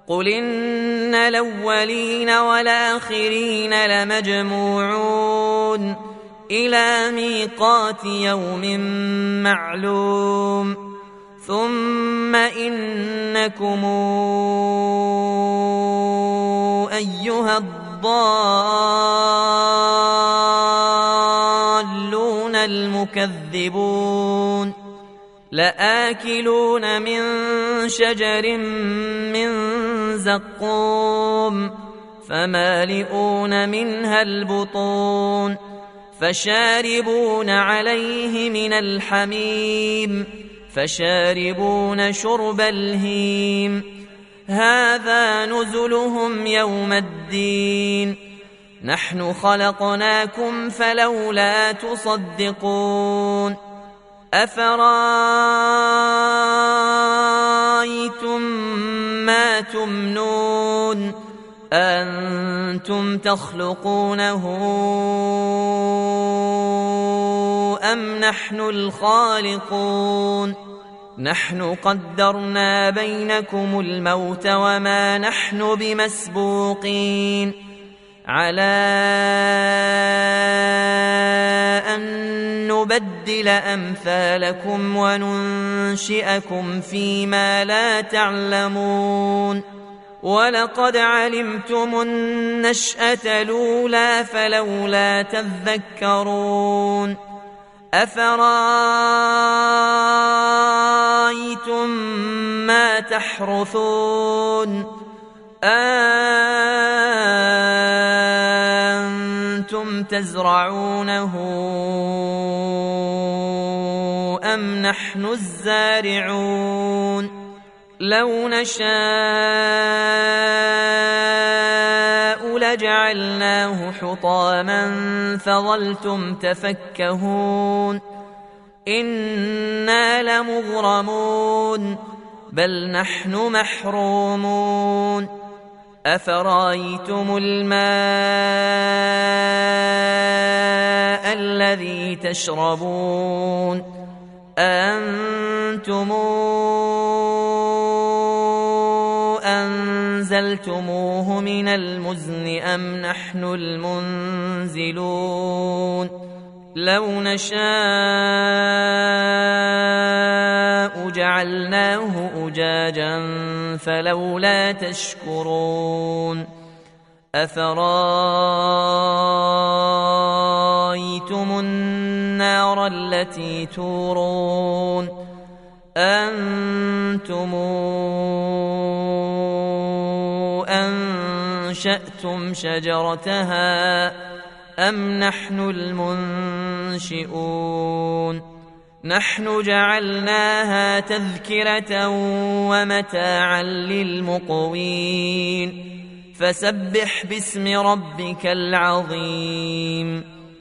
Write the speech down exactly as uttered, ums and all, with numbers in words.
قل إن الأولين والآخرين لمجموعون إلى ميقات يوم معلوم ثم إنكم أيها الضالون المكذبون لآكلون من شجر من زقوم فمالئون منها البطون فشاربون عليه من الحميم فشاربون شرب الهيم هذا نزلهم يوم الدين نحن خلقناكم فلولا تصدقون أفرأيتم ما تمنون أنتم تخلقونه أم نحن الخالقون نحن قدرنا بينكم الموت وما نحن بمسبوقين على أن نبدل أمثالكم وننشئكم فيما لا تعلمون ولقد علمتم النشأة الأولى فلولا تذكرون أفرأيتم ما تحرثون أأنتم تزرعونه أم نحن الزارعون لو نشاء لجعلناه حطاما فظلتم تفكهون إنا لمغرمون بل نحن محرومون أفرأيتم الماء الذي تشربون أأنتم أنزلتموه من المزن أم نحن المنزلون لو نشاء جعلناه أجاجا فلولا تشكرون أفرأيتم النار التي تورون أنتم أنشأتم شجرتها أم نحن المنشئون نحن جعلناها تذكرة ومتاعا للمقوين فسبح باسم ربك العظيم